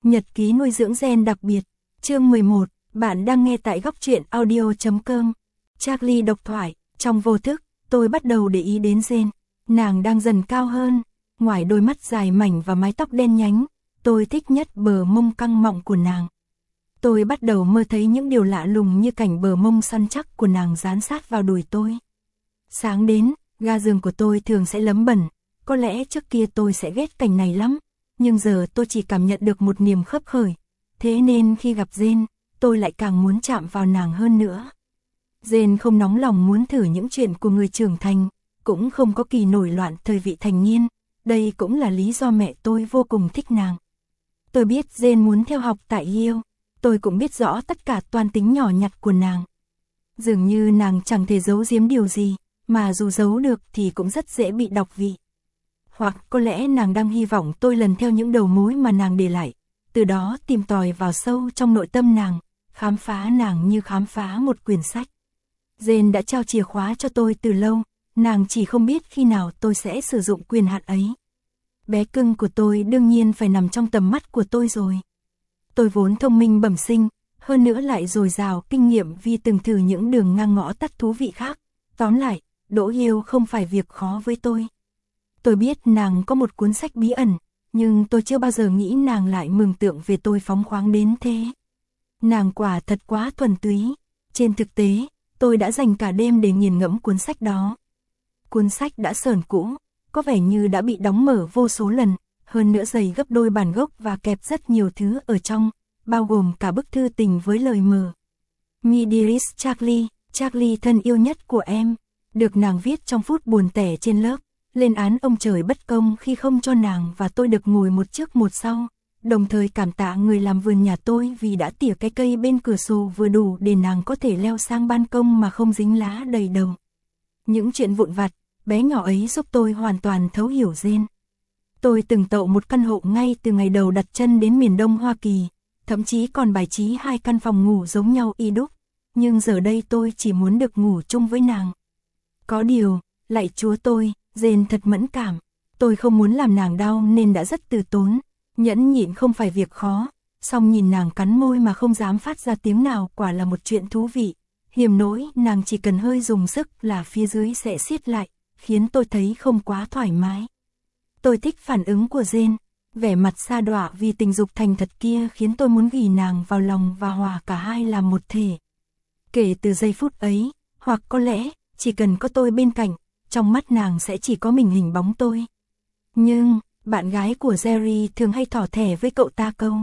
Nhật ký nuôi dưỡng gen đặc biệt. Chương 11, bạn đang nghe tại góc truyện audio.com. Charlie độc thoại, trong vô thức, tôi bắt đầu để ý đến Jane. Nàng đang dần cao hơn, ngoài đôi mắt dài mảnh và mái tóc đen nhánh, tôi thích nhất bờ mông căng mọng của nàng. Tôi bắt đầu mơ thấy những điều lạ lùng như cảnh bờ mông săn chắc của nàng dán sát vào đùi tôi. Sáng đến, ga giường của tôi thường sẽ lấm bẩn, có lẽ trước kia tôi sẽ ghét cảnh này lắm, nhưng giờ tôi chỉ cảm nhận được một niềm khấp khởi, thế nên khi gặp Jane, tôi lại càng muốn chạm vào nàng hơn nữa. Jane không nóng lòng muốn thử những chuyện của người trưởng thành, cũng không có kỳ nổi loạn thời vị thành niên, đây cũng là lý do mẹ tôi vô cùng thích nàng. Tôi biết Jane muốn theo học tại Yale, tôi cũng biết rõ tất cả toan tính nhỏ nhặt của nàng. Dường như nàng chẳng thể giấu giếm điều gì, mà dù giấu được thì cũng rất dễ bị đọc vị. Hoặc có lẽ nàng đang hy vọng tôi lần theo những đầu mối mà nàng để lại, từ đó tìm tòi vào sâu trong nội tâm nàng, khám phá nàng như khám phá một quyển sách. Jane đã trao chìa khóa cho tôi từ lâu, nàng chỉ không biết khi nào tôi sẽ sử dụng quyền hạn ấy. Bé cưng của tôi đương nhiên phải nằm trong tầm mắt của tôi rồi. Tôi vốn thông minh bẩm sinh, hơn nữa lại dồi dào kinh nghiệm vì từng thử những đường ngang ngõ tắt thú vị khác. Tóm lại, đỗ Yale không phải việc khó với tôi. Tôi biết nàng có một cuốn sách bí ẩn, nhưng tôi chưa bao giờ nghĩ nàng lại mường tượng về tôi phóng khoáng đến thế. Nàng quả thật quá thuần túy. Trên thực tế, tôi đã dành cả đêm để nghiền ngẫm cuốn sách đó. Cuốn sách đã sờn cũ, có vẻ như đã bị đóng mở vô số lần, hơn nữa dày gấp đôi bản gốc và kẹp rất nhiều thứ ở trong, bao gồm cả bức thư tình với lời mở. My dearest Charlie, Charlie thân yêu nhất của em, được nàng viết trong phút buồn tẻ trên lớp, lên án ông trời bất công khi không cho nàng và tôi được ngồi một trước một sau, đồng thời cảm tạ người làm vườn nhà tôi vì đã tỉa cái cây bên cửa sổ vừa đủ để nàng có thể leo sang ban công mà không dính lá đầy đầu. Những chuyện vụn vặt, bé nhỏ ấy giúp tôi hoàn toàn thấu hiểu Jane. Tôi từng tậu một căn hộ ngay từ ngày đầu đặt chân đến miền Đông Hoa Kỳ, thậm chí còn bài trí 2 căn phòng ngủ giống nhau y đúc, nhưng giờ đây tôi chỉ muốn được ngủ chung với nàng. Có điều, lạy chúa tôi, Jane thật mẫn cảm, tôi không muốn làm nàng đau nên đã rất từ tốn, nhẫn nhịn không phải việc khó, song nhìn nàng cắn môi mà không dám phát ra tiếng nào quả là một chuyện thú vị, hiểm nỗi nàng chỉ cần hơi dùng sức là phía dưới sẽ siết lại, khiến tôi thấy không quá thoải mái. Tôi thích phản ứng của Jane, vẻ mặt sa đọa vì tình dục thành thật kia khiến tôi muốn ghì nàng vào lòng và hòa cả hai làm một thể. Kể từ giây phút ấy, hoặc có lẽ, chỉ cần có tôi bên cạnh, trong mắt nàng sẽ chỉ có mình hình bóng tôi. Nhưng, bạn gái của Jerry thường hay thỏ thẻ với cậu ta câu: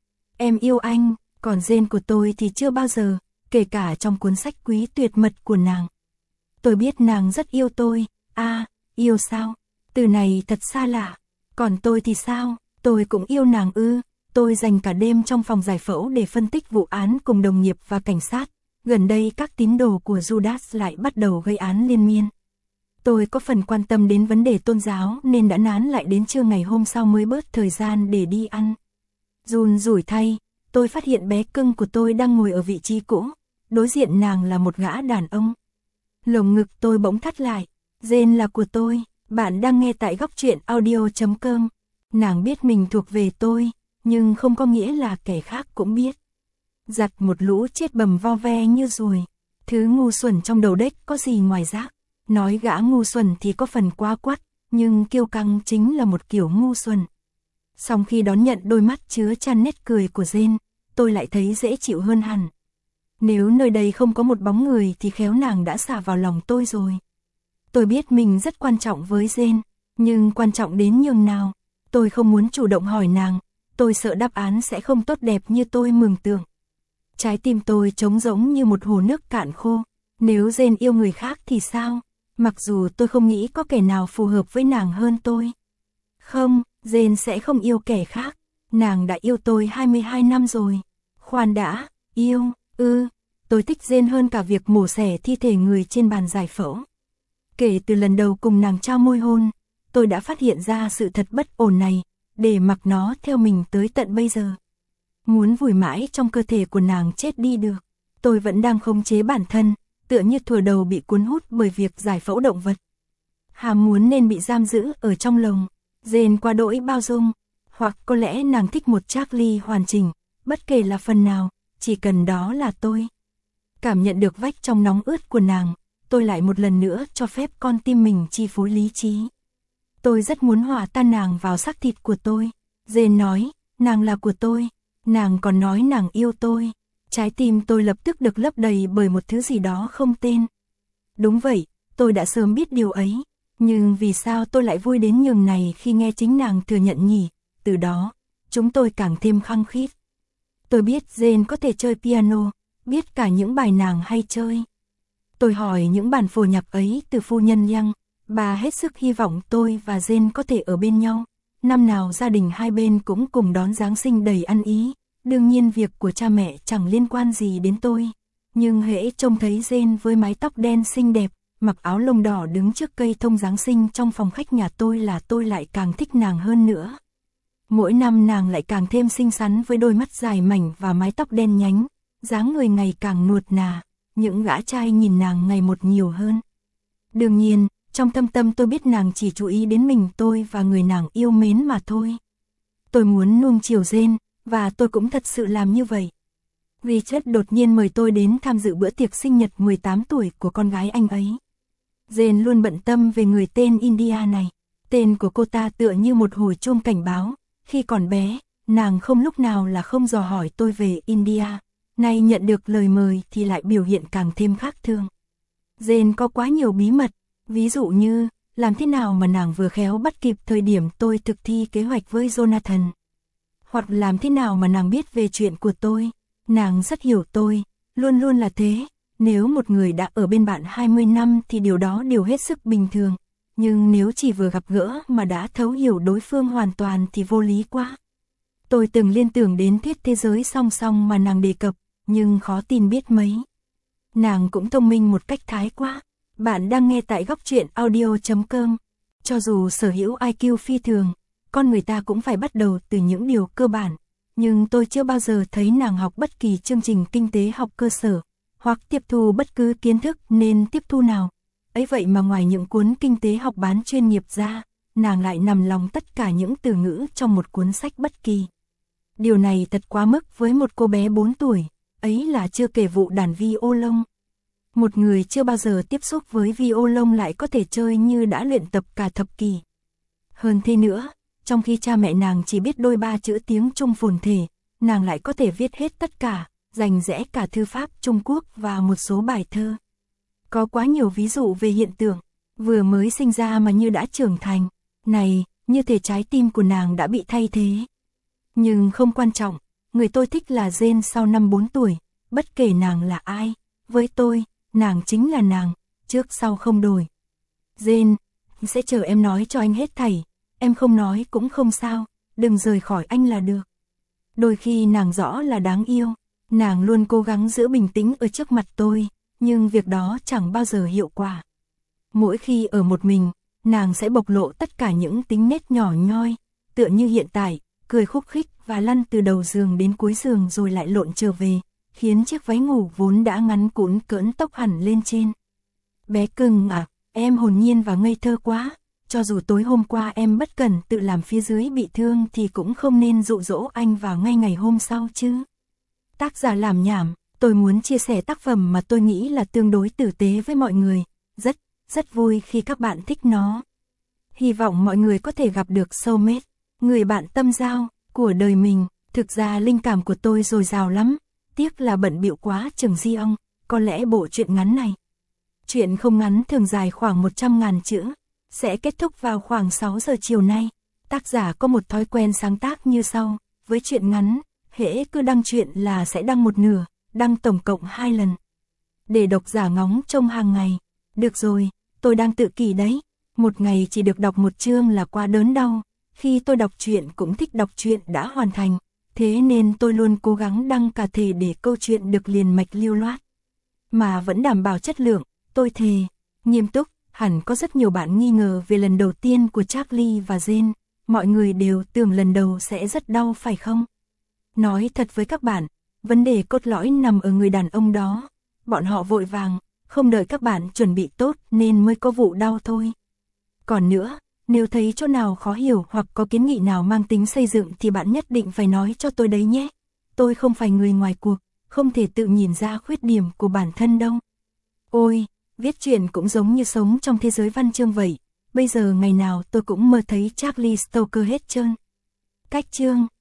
em yêu anh, còn Jane của tôi thì chưa bao giờ, kể cả trong cuốn sách quý tuyệt mật của nàng. Tôi biết nàng rất yêu tôi, yêu sao? Từ này thật xa lạ. Còn tôi thì sao? Tôi cũng yêu nàng ư? Tôi dành cả đêm trong phòng giải phẫu để phân tích vụ án cùng đồng nghiệp và cảnh sát. Gần đây các tín đồ của Judas lại bắt đầu gây án liên miên. Tôi có phần quan tâm đến vấn đề tôn giáo nên đã nán lại đến trưa ngày hôm sau mới bớt thời gian để đi ăn. Run rủi thay, tôi phát hiện bé cưng của tôi đang ngồi ở vị trí cũ, đối diện nàng là một gã đàn ông. Lồng ngực tôi bỗng thắt lại. Jane là của tôi, bạn đang nghe tại góc truyện audio.com. Nàng biết mình thuộc về tôi, nhưng không có nghĩa là kẻ khác cũng biết. Giặt một lũ chết bầm vo ve như ruồi. Thứ ngu xuẩn trong đầu đếch có gì ngoài rác. Nói gã ngu xuẩn thì có phần quá quắt, nhưng kiêu căng chính là một kiểu ngu xuẩn. Song khi đón nhận đôi mắt chứa chan nét cười của Jane, tôi lại thấy dễ chịu hơn hẳn. Nếu nơi đây không có một bóng người thì khéo nàng đã xả vào lòng tôi rồi. Tôi biết mình rất quan trọng với Jane, nhưng quan trọng đến nhường nào, tôi không muốn chủ động hỏi nàng, tôi sợ đáp án sẽ không tốt đẹp như tôi mường tượng. Trái tim tôi trống rỗng như một hồ nước cạn khô, nếu Jane yêu người khác thì sao? Mặc dù tôi không nghĩ có kẻ nào phù hợp với nàng hơn tôi. Không, Jane sẽ không yêu kẻ khác, nàng đã yêu tôi 22 năm rồi. Khoan đã, yêu, tôi thích Jane hơn cả việc mổ xẻ thi thể người trên bàn giải phẫu. Kể từ lần đầu cùng nàng trao môi hôn, tôi đã phát hiện ra sự thật bất ổn này, để mặc nó theo mình tới tận bây giờ. Muốn vùi mãi trong cơ thể của nàng chết đi được, tôi vẫn đang khống chế bản thân, tựa như thuở đầu bị cuốn hút bởi việc giải phẫu động vật. Ham muốn nên bị giam giữ ở trong lồng, Jane quá đỗi bao dung, Hoặc có lẽ nàng thích một Charlie hoàn chỉnh, bất kể là phần nào, chỉ cần đó là tôi. Cảm nhận được vách trong nóng ướt của nàng, tôi lại một lần nữa cho phép con tim mình chi phối lý trí. Tôi rất muốn hòa tan nàng vào xác thịt của tôi. Jane nói, nàng là của tôi. Nàng còn nói nàng yêu tôi. Trái tim tôi lập tức được lấp đầy bởi một thứ gì đó không tên. Đúng vậy, tôi đã sớm biết điều ấy. Nhưng vì sao tôi lại vui đến nhường này khi nghe chính nàng thừa nhận nhỉ? Từ đó, chúng tôi càng thêm khăng khít. Tôi biết Jane có thể chơi piano, biết cả những bài nàng hay chơi. Tôi hỏi những bản phổ nhạc ấy từ phu nhân Young. Bà hết sức hy vọng tôi và Jane có thể ở bên nhau. Năm nào gia đình hai bên cũng cùng đón Giáng sinh đầy ăn ý. Đương nhiên việc của cha mẹ chẳng liên quan gì đến tôi. Nhưng hễ trông thấy Jane với mái tóc đen xinh đẹp, mặc áo lông đỏ đứng trước cây thông Giáng sinh trong phòng khách nhà tôi là tôi lại càng thích nàng hơn nữa. Mỗi năm nàng lại càng thêm xinh xắn với đôi mắt dài mảnh và mái tóc đen nhánh, dáng người ngày càng nuột nà, những gã trai nhìn nàng ngày một nhiều hơn. Đương nhiên, trong thâm tâm tôi biết nàng chỉ chú ý đến mình tôi và người nàng yêu mến mà thôi. Tôi muốn nuông chiều Jane, và tôi cũng thật sự làm như vậy. Richard đột nhiên mời tôi đến tham dự bữa tiệc sinh nhật 18 tuổi của con gái anh ấy. Jane luôn bận tâm về người tên India này. Tên của cô ta tựa như một hồi chuông cảnh báo. Khi còn bé, nàng không lúc nào là không dò hỏi tôi về India. Nay nhận được lời mời thì lại biểu hiện càng thêm khác thường. Jane có quá nhiều bí mật, ví dụ như, làm thế nào mà nàng vừa khéo bắt kịp thời điểm tôi thực thi kế hoạch với Jonathan. Hoặc làm thế nào mà nàng biết về chuyện của tôi. Nàng rất hiểu tôi, luôn luôn là thế. Nếu một người đã ở bên bạn 20 năm thì điều đó đều hết sức bình thường. Nhưng nếu chỉ vừa gặp gỡ mà đã thấu hiểu đối phương hoàn toàn thì vô lý quá. Tôi từng liên tưởng đến thuyết thế giới song song mà nàng đề cập, nhưng khó tin biết mấy. Nàng cũng thông minh một cách thái quá. Bạn đang nghe tại góc truyện audio.com. Cho dù sở hữu IQ phi thường, con người ta cũng phải bắt đầu từ những điều cơ bản. Nhưng tôi chưa bao giờ thấy nàng học bất kỳ chương trình kinh tế học cơ sở, hoặc tiếp thu bất cứ kiến thức nên tiếp thu nào. Ấy vậy mà ngoài những cuốn kinh tế học bán chuyên nghiệp ra, nàng lại nằm lòng tất cả những từ ngữ trong một cuốn sách bất kỳ. Điều này thật quá mức với một cô bé 4 tuổi, ấy là chưa kể vụ đàn violon. Một người chưa bao giờ tiếp xúc với violon lại có thể chơi như đã luyện tập cả thập kỷ. Hơn thế nữa, trong khi cha mẹ nàng chỉ biết đôi ba chữ tiếng Trung phồn thể, nàng lại có thể viết hết tất cả, rành rẽ cả thư pháp Trung Quốc và một số bài thơ. Có quá nhiều ví dụ về hiện tượng, vừa mới sinh ra mà như đã trưởng thành, này, như thể trái tim của nàng đã bị thay thế. Nhưng không quan trọng, người tôi thích là Jane sau năm 4 tuổi, bất kể nàng là ai, với tôi, nàng chính là nàng, trước sau không đổi. Jane, sẽ chờ em nói cho anh hết thảy, em không nói cũng không sao, đừng rời khỏi anh là được. Đôi khi nàng rõ là đáng yêu, nàng luôn cố gắng giữ bình tĩnh ở trước mặt tôi, nhưng việc đó chẳng bao giờ hiệu quả. Mỗi khi ở một mình, nàng sẽ bộc lộ tất cả những tính nết nhỏ nhoi, tựa như hiện tại, cười khúc khích và lăn từ đầu giường đến cuối giường rồi lại lộn trở về, khiến chiếc váy ngủ vốn đã ngắn cũn cỡn tóc hẳn lên trên. Bé cưng à, em hồn nhiên và ngây thơ quá, cho dù tối hôm qua em bất cẩn tự làm phía dưới bị thương thì cũng không nên dụ dỗ anh vào ngay ngày hôm sau chứ. Tác giả làm nhảm, tôi muốn chia sẻ tác phẩm mà tôi nghĩ là tương đối tử tế với mọi người, rất vui khi các bạn thích nó. Hy vọng mọi người có thể gặp được soulmate, người bạn tâm giao của đời mình. Thực ra linh cảm của tôi dồi dào lắm, tiếc là bận bịu quá chừng di ông, có lẽ bộ truyện ngắn này. Chuyện không ngắn thường dài khoảng 100.000 chữ, sẽ kết thúc vào khoảng 6 giờ chiều nay. Tác giả có một thói quen sáng tác như sau, với truyện ngắn, hễ cứ đăng truyện là sẽ đăng một nửa, đăng tổng cộng 2 lần. Để độc giả ngóng trông hàng ngày. Được rồi, tôi đang tự kỷ đấy, một ngày chỉ được đọc một chương là quá đớn đau. Khi tôi đọc truyện cũng thích đọc truyện đã hoàn thành, thế nên tôi luôn cố gắng đăng cả thể để câu chuyện được liền mạch lưu loát, mà vẫn đảm bảo chất lượng. Tôi thề, nghiêm túc, hẳn có rất nhiều bạn nghi ngờ về lần đầu tiên của Charlie và Jane, mọi người đều tưởng lần đầu sẽ rất đau phải không? Nói thật với các bạn, vấn đề cốt lõi nằm ở người đàn ông đó, bọn họ vội vàng, không đợi các bạn chuẩn bị tốt nên mới có vụ đau thôi. Còn nữa, Nếu thấy chỗ nào khó hiểu hoặc có kiến nghị nào mang tính xây dựng thì bạn nhất định phải nói cho tôi đấy nhé. Tôi không phải người ngoài cuộc, không thể tự nhìn ra khuyết điểm của bản thân đâu. Ôi, viết truyện cũng giống như sống trong thế giới văn chương vậy. Bây giờ ngày nào tôi cũng mơ thấy Charlie Stoker hết trơn. Cách chương